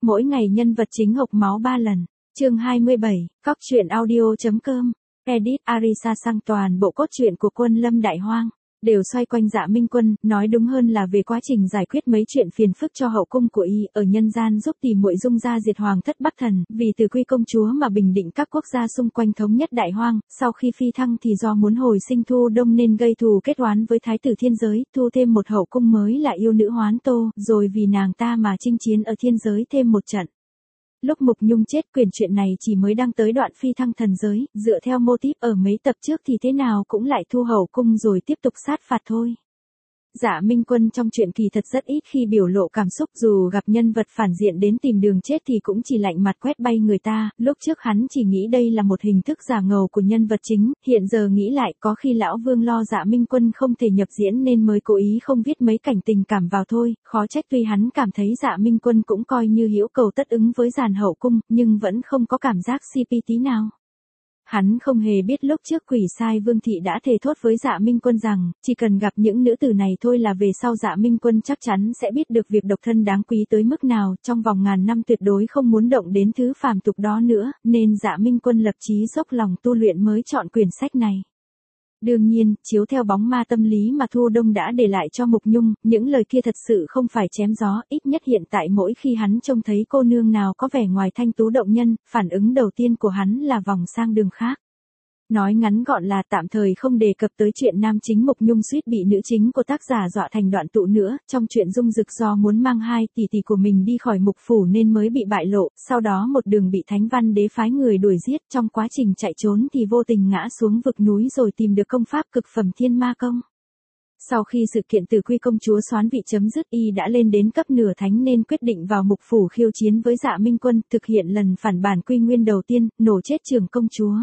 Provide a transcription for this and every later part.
Mỗi ngày nhân vật chính hộc máu 3 lần. Chương 27, Cóc truyện audio.com. Edit Arisa sang toàn bộ cốt truyện của Quân Lâm Đại Hoang đều xoay quanh Dạ Minh Quân, nói đúng hơn là về quá trình giải quyết mấy chuyện phiền phức cho hậu cung của y, ở nhân gian giúp Tỷ Muội Dung gia diệt Hoàng thất Bắc Thần, vì Từ Quy công chúa mà bình định các quốc gia xung quanh thống nhất Đại Hoang, sau khi phi thăng thì do muốn hồi sinh Thu Đông nên gây thù kết oán với Thái tử Thiên Giới, thu thêm một hậu cung mới là yêu nữ Hoán Tô, rồi vì nàng ta mà chinh chiến ở thiên giới thêm một trận. Lúc Mục Nhung chết, quyển truyện này chỉ mới đăng tới đoạn phi thăng thần giới, dựa theo mô típ ở mấy tập trước thì thế nào cũng lại thu hậu cung rồi tiếp tục sát phạt thôi. Dạ Minh Quân trong truyện kỳ thật rất ít khi biểu lộ cảm xúc, dù gặp nhân vật phản diện đến tìm đường chết thì cũng chỉ lạnh mặt quét bay người ta, lúc trước hắn chỉ nghĩ đây là một hình thức giả ngầu của nhân vật chính, hiện giờ nghĩ lại có khi lão Vương lo Dạ Minh Quân không thể nhập diễn nên mới cố ý không viết mấy cảnh tình cảm vào thôi, khó trách tuy hắn cảm thấy Dạ Minh Quân cũng coi như hữu cầu tất ứng với dàn hậu cung, nhưng vẫn không có cảm giác CP tí nào. Hắn không hề biết lúc trước Quỷ Sai Vương Thị đã thề thốt với Dạ Minh Quân rằng, chỉ cần gặp những nữ tử này thôi là về sau Dạ Minh Quân chắc chắn sẽ biết được việc độc thân đáng quý tới mức nào, trong vòng ngàn năm tuyệt đối không muốn động đến thứ phàm tục đó nữa, nên Dạ Minh Quân lập chí dốc lòng tu luyện mới chọn quyển sách này. Đương nhiên, chiếu theo bóng ma tâm lý mà Thu Đông đã để lại cho Mục Nhung, những lời kia thật sự không phải chém gió, ít nhất hiện tại mỗi khi hắn trông thấy cô nương nào có vẻ ngoài thanh tú động nhân, phản ứng đầu tiên của hắn là vòng sang đường khác. Nói ngắn gọn là tạm thời không đề cập tới chuyện nam chính Mục Nhung suýt bị nữ chính của tác giả dọa thành đoạn tụ nữa, trong chuyện Dung Dực do muốn mang hai tỷ tỷ của mình đi khỏi Mục phủ nên mới bị bại lộ, sau đó một đường bị Thánh Văn Đế phái người đuổi giết, trong quá trình chạy trốn thì vô tình ngã xuống vực núi rồi tìm được công pháp cực phẩm Thiên Ma Công. Sau khi sự kiện Từ Quy công chúa soán vị chấm dứt, y đã lên đến cấp nửa thánh nên quyết định vào Mục phủ khiêu chiến với Dạ Minh Quân, thực hiện lần phản bản Quy Nguyên đầu tiên, nổ chết Trưởng công chúa.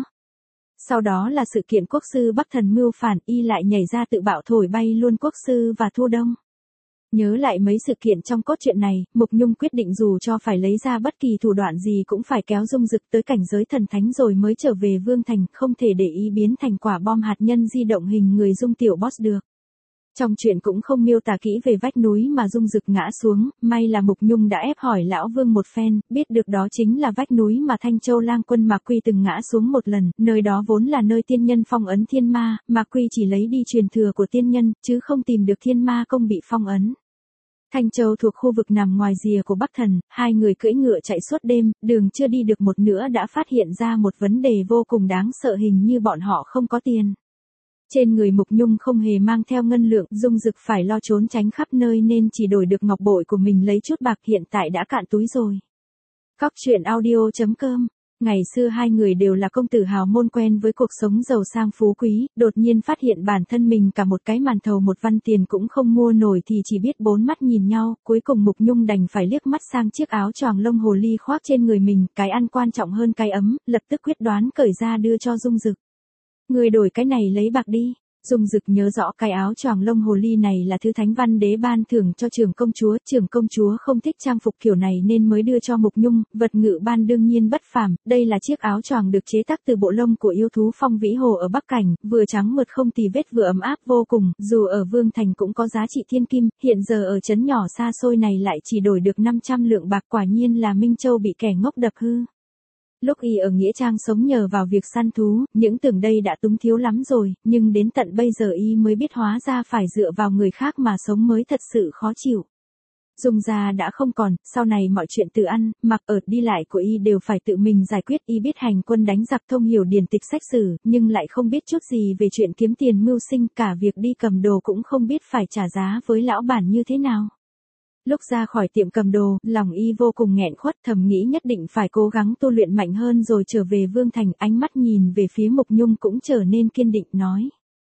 Sau đó là sự kiện quốc sư Bắc Thần mưu phản, y lại nhảy ra tự bạo thổi bay luôn quốc sư và Thu Đông. Nhớ lại mấy sự kiện trong cốt truyện này, Mục Nhung quyết định dù cho phải lấy ra bất kỳ thủ đoạn gì cũng phải kéo Dung Dực tới cảnh giới thần thánh rồi mới trở về Vương Thành, không thể để y biến thành quả bom hạt nhân di động hình người Dung tiểu boss được. Trong truyện cũng không miêu tả kỹ về vách núi mà Dung Dực ngã xuống, may là Mục Nhung đã ép hỏi lão Vương một phen, biết được đó chính là vách núi mà Thanh Châu Lang Quân Mạc Quy từng ngã xuống một lần, nơi đó vốn là nơi tiên nhân phong ấn thiên ma, Mạc Quy chỉ lấy đi truyền thừa của tiên nhân, chứ không tìm được Thiên Ma Công bị phong ấn. Thanh Châu thuộc khu vực nằm ngoài rìa của Bắc Thần, hai người cưỡi ngựa chạy suốt đêm, đường chưa đi được một nửa đã phát hiện ra một vấn đề vô cùng đáng sợ, hình như bọn họ không có tiền. Trên người Mục Nhung không hề mang theo ngân lượng, Dung Dực phải lo trốn tránh khắp nơi nên chỉ đổi được ngọc bội của mình lấy chút bạc, hiện tại đã cạn túi rồi. Cóc truyện audio.com. Ngày xưa hai người đều là công tử hào môn quen với cuộc sống giàu sang phú quý, đột nhiên phát hiện bản thân mình cả một cái màn thầu một văn tiền cũng không mua nổi thì chỉ biết bốn mắt nhìn nhau, cuối cùng Mục Nhung đành phải liếc mắt sang chiếc áo choàng lông hồ ly khoác trên người mình, cái ăn quan trọng hơn cái ấm, lập tức quyết đoán cởi ra đưa cho Dung Dực. Người đổi cái này lấy bạc đi. Dung Dực nhớ rõ cái áo choàng lông hồ ly này là thứ Thánh Văn Đế ban thưởng cho Trưởng công chúa không thích trang phục kiểu này nên mới đưa cho Mục Nhung, vật ngự ban đương nhiên bất phàm, đây là chiếc áo choàng được chế tác từ bộ lông của yêu thú Phong Vĩ Hồ ở Bắc Cảnh, vừa trắng mượt không tì vết vừa ấm áp vô cùng, dù ở Vương Thành cũng có giá trị thiên kim, hiện giờ ở trấn nhỏ xa xôi này lại chỉ đổi được 500 lượng bạc, quả nhiên là Minh Châu bị kẻ ngốc đập hư. Lúc y ở Nghĩa Trang sống nhờ vào việc săn thú, những tưởng đây đã túng thiếu lắm rồi, nhưng đến tận bây giờ y mới biết hóa ra phải dựa vào người khác mà sống mới thật sự khó chịu. Dung gia đã không còn, sau này mọi chuyện tự ăn, mặc ở, đi lại của y đều phải tự mình giải quyết, y biết hành quân đánh giặc, thông hiểu điển tịch sách sử, nhưng lại không biết chút gì về chuyện kiếm tiền mưu sinh, cả việc đi cầm đồ cũng không biết phải trả giá với lão bản như thế nào. Lúc ra khỏi tiệm cầm đồ, lòng y vô cùng nghẹn khuất, thầm nghĩ nhất định phải cố gắng tu luyện mạnh hơn rồi trở về Vương Thành, ánh mắt nhìn về phía Mục Nhung cũng trở nên kiên định, nói.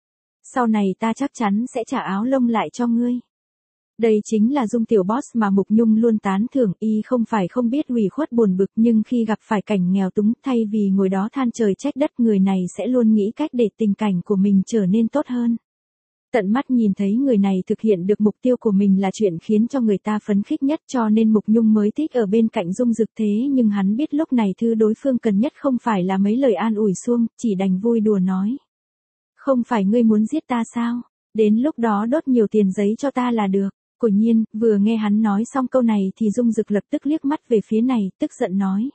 Sau này ta chắc chắn sẽ trả áo lông lại cho ngươi. Đây chính là Dung tiểu boss mà Mục Nhung luôn tán thưởng, y không phải không biết ủy khuất buồn bực nhưng khi gặp phải cảnh nghèo túng thay vì ngồi đó than trời trách đất người này sẽ luôn nghĩ cách để tình cảnh của mình trở nên tốt hơn. Tận mắt nhìn thấy người này thực hiện được mục tiêu của mình là chuyện khiến cho người ta phấn khích nhất cho nên Mục Nhung mới thích ở bên cạnh Dung Dực thế nhưng hắn biết lúc này thứ đối phương cần nhất không phải là mấy lời an ủi suông, chỉ đành vui đùa nói. Không phải ngươi muốn giết ta sao? Đến lúc đó đốt nhiều tiền giấy cho ta là được. Quả nhiên, vừa nghe hắn nói xong câu này thì Dung Dực lập tức liếc mắt về phía này, tức giận nói.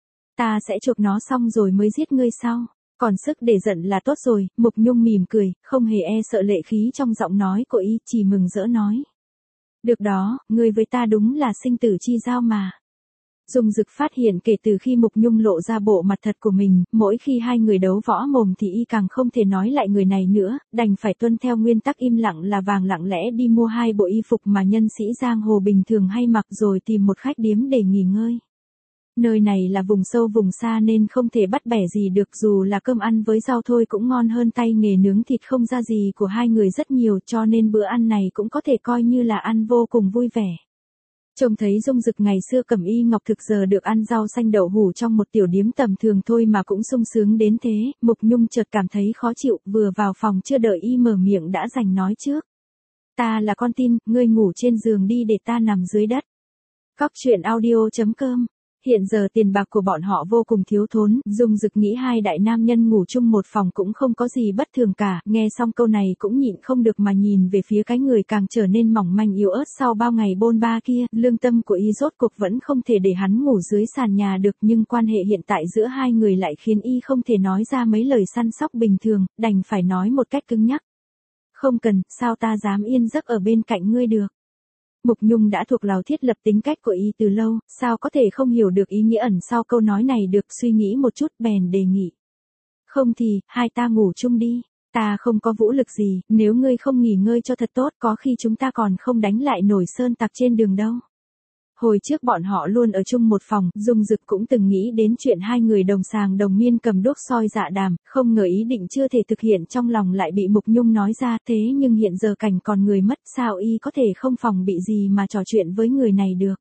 Ta sẽ chuộc nó xong rồi mới giết ngươi sau. Còn sức để giận là tốt rồi, Mục Nhung mỉm cười, không hề e sợ lệ khí trong giọng nói của y, chỉ mừng rỡ nói. Được đó, ngươi với ta đúng là sinh tử chi giao mà. Dung Dực phát hiện kể từ khi Mục Nhung lộ ra bộ mặt thật của mình, mỗi khi hai người đấu võ mồm thì y càng không thể nói lại người này nữa, đành phải tuân theo nguyên tắc im lặng là vàng, lặng lẽ đi mua 2 bộ y phục mà nhân sĩ giang hồ bình thường hay mặc rồi tìm một khách điếm để nghỉ ngơi. Nơi này là vùng sâu vùng xa nên không thể bắt bẻ gì được, dù là cơm ăn với rau thôi cũng ngon hơn tay nghề nướng thịt không ra gì của hai người rất nhiều, cho nên bữa ăn này cũng có thể coi như là ăn vô cùng vui vẻ. Trông thấy Dung Dực ngày xưa cẩm y ngọc thực giờ được ăn rau xanh đậu hủ trong một tiểu điếm tầm thường thôi mà cũng sung sướng đến thế, Mục Nhung chợt cảm thấy khó chịu, vừa vào phòng chưa đợi y mở miệng đã giành nói trước. Ta là con tin, ngươi ngủ trên giường đi để ta nằm dưới đất. Cóc truyện audio.com. Hiện giờ tiền bạc của bọn họ vô cùng thiếu thốn, Dung Dực nghĩ hai đại nam nhân ngủ chung một phòng cũng không có gì bất thường cả, nghe xong câu này cũng nhịn không được mà nhìn về phía cái người càng trở nên mỏng manh yếu ớt sau bao ngày bôn ba kia, lương tâm của y rốt cuộc vẫn không thể để hắn ngủ dưới sàn nhà được, nhưng quan hệ hiện tại giữa hai người lại khiến y không thể nói ra mấy lời săn sóc bình thường, đành phải nói một cách cứng nhắc. Không cần, sao ta dám yên giấc ở bên cạnh ngươi được. Mục Nhung đã thuộc lòng thiết lập tính cách của y từ lâu, sao có thể không hiểu được ý nghĩa ẩn sau câu nói này được, suy nghĩ một chút bèn đề nghị. Không thì, hai ta ngủ chung đi, ta không có vũ lực gì, nếu ngươi không nghỉ ngơi cho thật tốt có khi chúng ta còn không đánh lại nổi sơn tặc trên đường đâu. Hồi trước bọn họ luôn ở chung một phòng, Dung Dực cũng từng nghĩ đến chuyện hai người đồng sàng đồng miên cầm đuốc soi dạ đàm, không ngờ ý định chưa thể thực hiện trong lòng lại bị Mục Nhung nói ra, thế nhưng hiện giờ cảnh còn người mất, sao y có thể không phòng bị gì mà trò chuyện với người này được.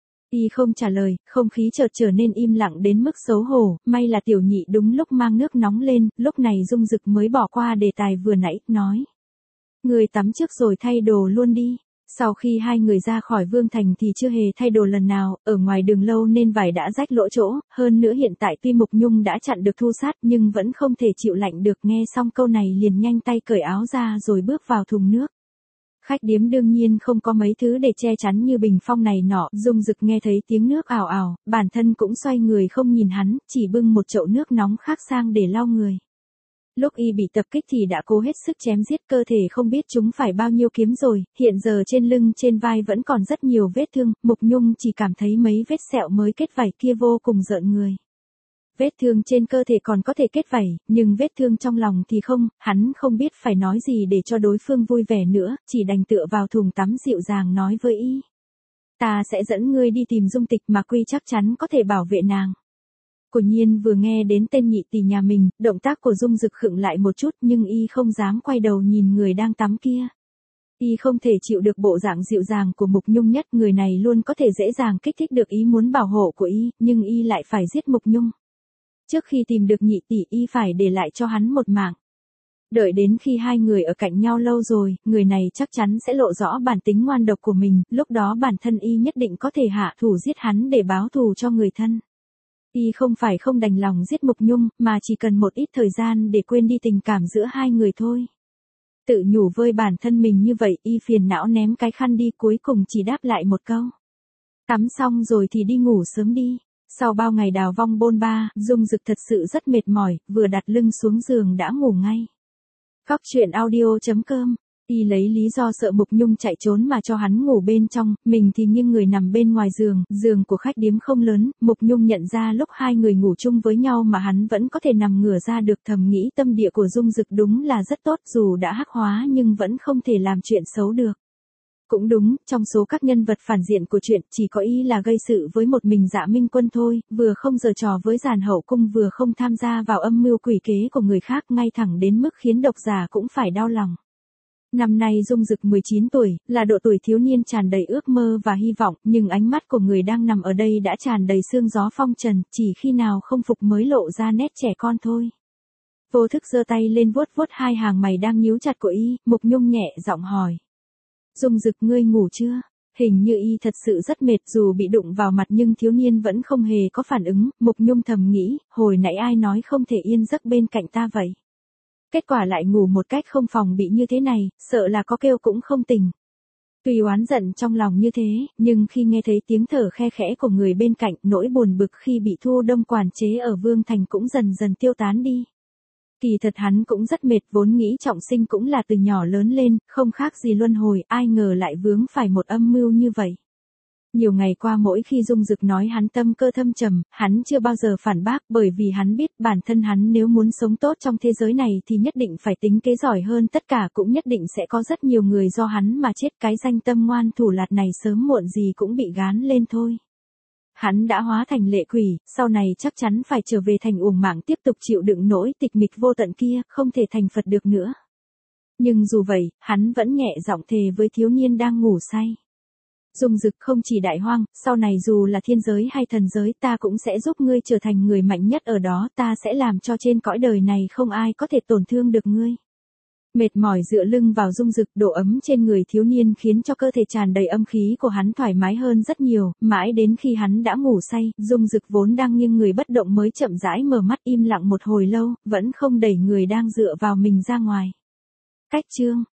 Y không trả lời, không khí chợt trở nên im lặng đến mức xấu hổ, may là tiểu nhị đúng lúc mang nước nóng lên, lúc này Dung Dực mới bỏ qua đề tài vừa nãy, nói. Người tắm trước rồi thay đồ luôn đi. Sau khi hai người ra khỏi Vương Thành thì chưa hề thay đồ lần nào, ở ngoài đường lâu nên vải đã rách lỗ chỗ, hơn nữa hiện tại tuy Mục Nhung đã chặn được thu sát nhưng vẫn không thể chịu lạnh được, nghe xong câu này liền nhanh tay cởi áo ra rồi bước vào thùng nước. Khách điếm đương nhiên không có mấy thứ để che chắn như bình phong này nọ, Dung Dực nghe thấy tiếng nước ào ào, bản thân cũng xoay người không nhìn hắn, chỉ bưng một chậu nước nóng khác sang để lau người. Lúc y bị tập kích thì đã cố hết sức chém giết, cơ thể không biết chúng phải bao nhiêu kiếm rồi, hiện giờ trên lưng trên vai vẫn còn rất nhiều vết thương, Mục Nhung chỉ cảm thấy mấy vết sẹo mới kết vảy kia vô cùng rợn người. Vết thương trên cơ thể còn có thể kết vảy, nhưng vết thương trong lòng thì không, hắn không biết phải nói gì để cho đối phương vui vẻ nữa, chỉ đành tựa vào thùng tắm dịu dàng nói với y. Ta sẽ dẫn ngươi đi tìm Dung Tịch mà quy chắc chắn có thể bảo vệ nàng. Quả nhiên vừa nghe đến tên nhị tỷ nhà mình, động tác của Dung Dực khựng lại một chút nhưng y không dám quay đầu nhìn người đang tắm kia. Y không thể chịu được bộ dạng dịu dàng của Mục Nhung nhất, người này luôn có thể dễ dàng kích thích được ý muốn bảo hộ của y, nhưng y lại phải giết Mục Nhung. Trước khi tìm được nhị tỷ y phải để lại cho hắn một mạng. Đợi đến khi hai người ở cạnh nhau lâu rồi, người này chắc chắn sẽ lộ rõ bản tính ngoan độc của mình, lúc đó bản thân y nhất định có thể hạ thủ giết hắn để báo thù cho người thân. Y không phải không đành lòng giết Mục Nhung, mà chỉ cần một ít thời gian để quên đi tình cảm giữa hai người thôi. Tự nhủ với bản thân mình như vậy, y phiền não ném cái khăn đi, cuối cùng chỉ đáp lại một câu. Tắm xong rồi thì đi ngủ sớm đi. Sau bao ngày đào vong bôn ba, Dung Dực thật sự rất mệt mỏi, vừa đặt lưng xuống giường đã ngủ ngay. Cóc truyện audio.com. Y lấy lý do sợ Mục Nhung chạy trốn mà cho hắn ngủ bên trong, mình thì nghiêng người nằm bên ngoài giường, giường của khách điếm không lớn, Mục Nhung nhận ra lúc hai người ngủ chung với nhau mà hắn vẫn có thể nằm ngửa ra được, thầm nghĩ tâm địa của Dung Dực đúng là rất tốt, dù đã hắc hóa nhưng vẫn không thể làm chuyện xấu được. Cũng đúng, trong số các nhân vật phản diện của chuyện, chỉ có y là gây sự với một mình Dạ Minh Quân thôi, vừa không giở trò với giàn hậu cung vừa không tham gia vào âm mưu quỷ kế của người khác, ngay thẳng đến mức khiến độc giả cũng phải đau lòng. Năm nay Dung Dực 19 tuổi, là độ tuổi thiếu niên tràn đầy ước mơ và hy vọng, nhưng ánh mắt của người đang nằm ở đây đã tràn đầy sương gió phong trần, chỉ khi nào không phục mới lộ ra nét trẻ con thôi. Vô thức giơ tay lên vuốt vuốt hai hàng mày đang nhíu chặt của y, Mục Nhung nhẹ giọng hỏi. Dung Dực ngươi ngủ chưa? Hình như y thật sự rất mệt, dù bị đụng vào mặt nhưng thiếu niên vẫn không hề có phản ứng, Mục Nhung thầm nghĩ, hồi nãy ai nói không thể yên giấc bên cạnh ta vậy? Kết quả lại ngủ một cách không phòng bị như thế này, sợ là có kêu cũng không tỉnh. Tuy oán giận trong lòng như thế, nhưng khi nghe thấy tiếng thở khe khẽ của người bên cạnh, nỗi buồn bực khi bị Thu Đông quản chế ở Vương Thành cũng dần dần tiêu tán đi. Kỳ thật hắn cũng rất mệt, vốn nghĩ trọng sinh cũng là từ nhỏ lớn lên, không khác gì luân hồi, ai ngờ lại vướng phải một âm mưu như vậy. Nhiều ngày qua mỗi khi Dung Dực nói hắn tâm cơ thâm trầm, hắn chưa bao giờ phản bác, bởi vì hắn biết bản thân hắn nếu muốn sống tốt trong thế giới này thì nhất định phải tính kế giỏi hơn tất cả, cũng nhất định sẽ có rất nhiều người do hắn mà chết, cái danh tâm ngoan thủ lạt này sớm muộn gì cũng bị gán lên thôi. Hắn đã hóa thành lệ quỷ, sau này chắc chắn phải trở về thành uổng mạng tiếp tục chịu đựng nỗi tịch mịch vô tận kia, không thể thành Phật được nữa. Nhưng dù vậy, hắn vẫn nhẹ giọng thề với thiếu niên đang ngủ say. Dung Dực, không chỉ Đại Hoang, sau này dù là thiên giới hay thần giới ta cũng sẽ giúp ngươi trở thành người mạnh nhất ở đó, ta sẽ làm cho trên cõi đời này không ai có thể tổn thương được ngươi. Mệt mỏi dựa lưng vào Dung Dực, độ ấm trên người thiếu niên khiến cho cơ thể tràn đầy âm khí của hắn thoải mái hơn rất nhiều, mãi đến khi hắn đã ngủ say, Dung Dực vốn đang nghiêng người bất động mới chậm rãi mở mắt, im lặng một hồi lâu, vẫn không đẩy người đang dựa vào mình ra ngoài. Cách chương